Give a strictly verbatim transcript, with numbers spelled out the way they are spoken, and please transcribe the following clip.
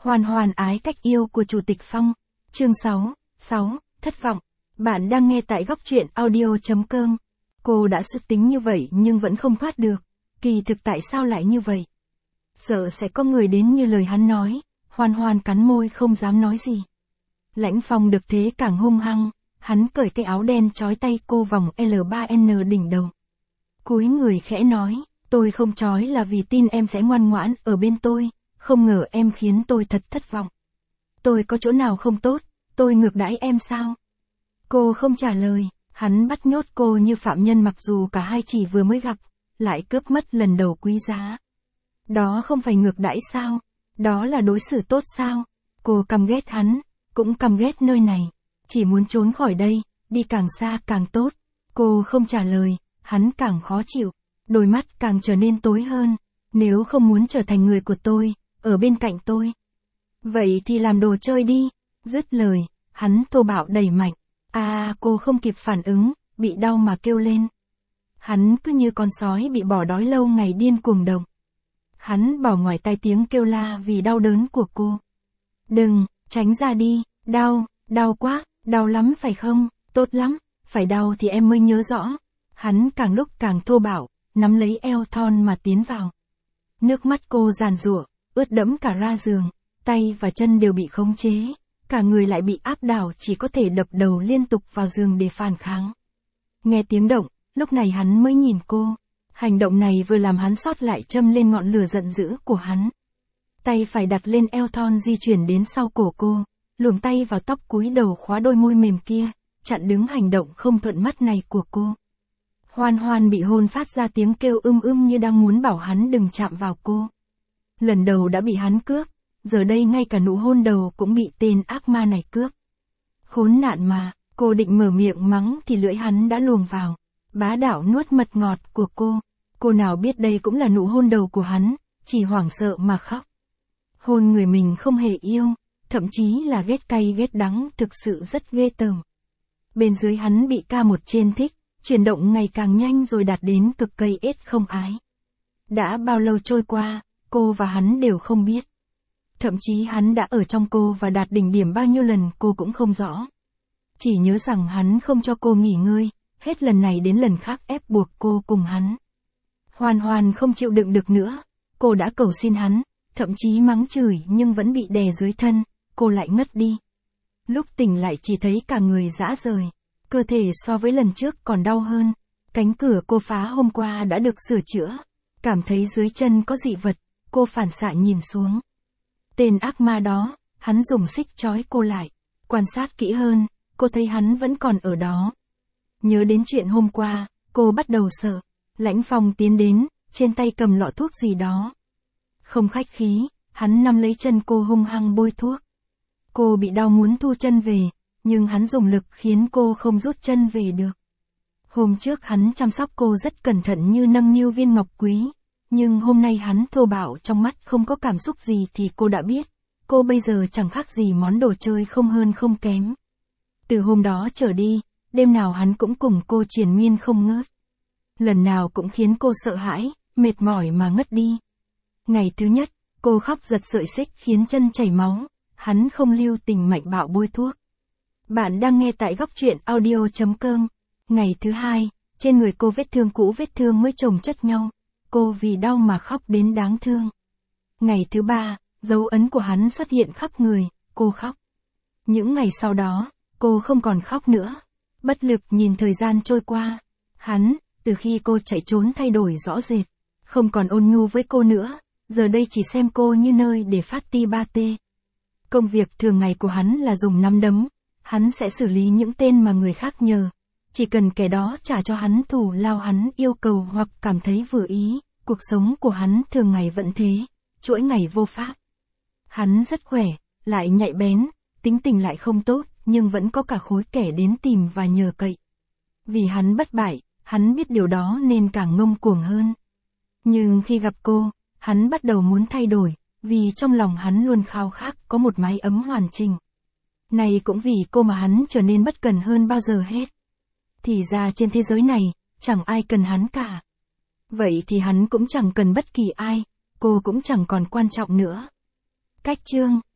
Hoàn hoàn ái cách yêu của Chủ tịch Phong. Chương sáu, sáu, thất vọng. Bạn đang nghe tại góc truyện audio chấm com. Cô đã xuất tính như vậy nhưng vẫn không thoát được. Kỳ thực tại sao lại như vậy? Sợ sẽ có người đến như lời hắn nói. Hoàn hoàn cắn môi không dám nói gì. Lãnh Phong được thế càng hung hăng. Hắn cởi cái áo đen trói tay cô vòng L ba N đỉnh đầu. Cúi người khẽ nói, tôi không trói là vì tin em sẽ ngoan ngoãn ở bên tôi. Không ngờ em khiến tôi thật thất vọng. Tôi có chỗ nào không tốt, tôi ngược đãi em sao? Cô không trả lời, hắn bắt nhốt cô như phạm nhân mặc dù cả hai chỉ vừa mới gặp, lại cướp mất lần đầu quý giá. Đó không phải ngược đãi sao? Đó là đối xử tốt sao? Cô căm ghét hắn, cũng căm ghét nơi này. Chỉ muốn trốn khỏi đây, đi càng xa càng tốt. Cô không trả lời, hắn càng khó chịu, đôi mắt càng trở nên tối hơn. Nếu không muốn trở thành người của tôi, ở bên cạnh tôi, vậy thì làm đồ chơi đi. Dứt lời, hắn thô bạo đẩy mạnh. À, cô không kịp phản ứng, bị đau mà kêu lên. Hắn cứ như con sói bị bỏ đói lâu ngày điên cuồng động. Hắn bỏ ngoài tai tiếng kêu la vì đau đớn của cô. Đừng, tránh ra đi, đau, đau quá, đau lắm phải không? Tốt lắm, phải đau thì em mới nhớ rõ. Hắn càng lúc càng thô bạo, nắm lấy eo thon mà tiến vào. Nước mắt cô giàn giụa, ướt đẫm cả ra giường, tay và chân đều bị khống chế, cả người lại bị áp đảo, chỉ có thể đập đầu liên tục vào giường để phản kháng. Nghe tiếng động, lúc này hắn mới nhìn cô. Hành động này vừa làm hắn sót lại châm lên ngọn lửa giận dữ của hắn. Tay phải đặt lên eo thon di chuyển đến sau cổ cô, luồn tay vào tóc cúi đầu khóa đôi môi mềm kia, chặn đứng hành động không thuận mắt này của cô. Hoan hoan bị hôn phát ra tiếng kêu ưm ưm như đang muốn bảo hắn đừng chạm vào cô. Lần đầu đã bị hắn cướp, giờ đây ngay cả nụ hôn đầu cũng bị tên ác ma này cướp. Khốn nạn mà, cô định mở miệng mắng thì lưỡi hắn đã luồn vào, bá đạo nuốt mật ngọt của cô. Cô nào biết đây cũng là nụ hôn đầu của hắn, chỉ hoảng sợ mà khóc. Hôn người mình không hề yêu, thậm chí là ghét cay ghét đắng, thực sự rất ghê tởm. Bên dưới hắn bị ca một trên thích, chuyển động ngày càng nhanh rồi đạt đến cực cây ết không ái. Đã bao lâu trôi qua, cô và hắn đều không biết. Thậm chí hắn đã ở trong cô và đạt đỉnh điểm bao nhiêu lần cô cũng không rõ. Chỉ nhớ rằng hắn không cho cô nghỉ ngơi, hết lần này đến lần khác ép buộc cô cùng hắn. Hoàn hoàn không chịu đựng được nữa, cô đã cầu xin hắn, thậm chí mắng chửi nhưng vẫn bị đè dưới thân, cô lại ngất đi. Lúc tỉnh lại chỉ thấy cả người rã rời, cơ thể so với lần trước còn đau hơn. Cánh cửa cô phá hôm qua đã được sửa chữa, cảm thấy dưới chân có dị vật, cô phản xạ nhìn xuống. Tên ác ma đó, hắn dùng xích trói cô lại, quan sát kỹ hơn, cô thấy hắn vẫn còn ở đó. Nhớ đến chuyện hôm qua, cô bắt đầu sợ. Lãnh Phong tiến đến, trên tay cầm lọ thuốc gì đó. Không khách khí, hắn nắm lấy chân cô hung hăng bôi thuốc. Cô bị đau muốn thu chân về, nhưng hắn dùng lực khiến cô không rút chân về được. Hôm trước hắn chăm sóc cô rất cẩn thận như nâng niu viên ngọc quý, nhưng hôm nay hắn thô bạo, trong mắt không có cảm xúc gì thì cô đã biết, cô bây giờ chẳng khác gì món đồ chơi không hơn không kém. Từ hôm đó trở đi, đêm nào hắn cũng cùng cô triền miên không ngớt. Lần nào cũng khiến cô sợ hãi, mệt mỏi mà ngất đi. Ngày thứ nhất, cô khóc giật sợi xích khiến chân chảy máu, hắn không lưu tình mạnh bạo bôi thuốc. Bạn đang nghe tại góc truyện audio chấm com. Ngày thứ hai, trên người cô vết thương cũ vết thương mới chồng chất nhau, cô vì đau mà khóc đến đáng thương. Ngày thứ ba, dấu ấn của hắn xuất hiện khắp người, cô khóc. Những ngày sau đó, cô không còn khóc nữa. Bất lực nhìn thời gian trôi qua, hắn, từ khi cô chạy trốn thay đổi rõ rệt, không còn ôn nhu với cô nữa, giờ đây chỉ xem cô như nơi để phát ti ba tê. Công việc thường ngày của hắn là dùng nắm đấm, hắn sẽ xử lý những tên mà người khác nhờ. Chỉ cần kẻ đó trả cho hắn thù lao hắn yêu cầu hoặc cảm thấy vừa ý, cuộc sống của hắn thường ngày vẫn thế, chuỗi ngày vô pháp. Hắn rất khỏe, lại nhạy bén, tính tình lại không tốt, nhưng vẫn có cả khối kẻ đến tìm và nhờ cậy. Vì hắn bất bại, hắn biết điều đó nên càng ngông cuồng hơn. Nhưng khi gặp cô, hắn bắt đầu muốn thay đổi, vì trong lòng hắn luôn khao khát có một mái ấm hoàn chỉnh. Này cũng vì cô mà hắn trở nên bất cần hơn bao giờ hết. Thì ra trên thế giới này, chẳng ai cần hắn cả. Vậy thì hắn cũng chẳng cần bất kỳ ai, cô cũng chẳng còn quan trọng nữa. Cách chương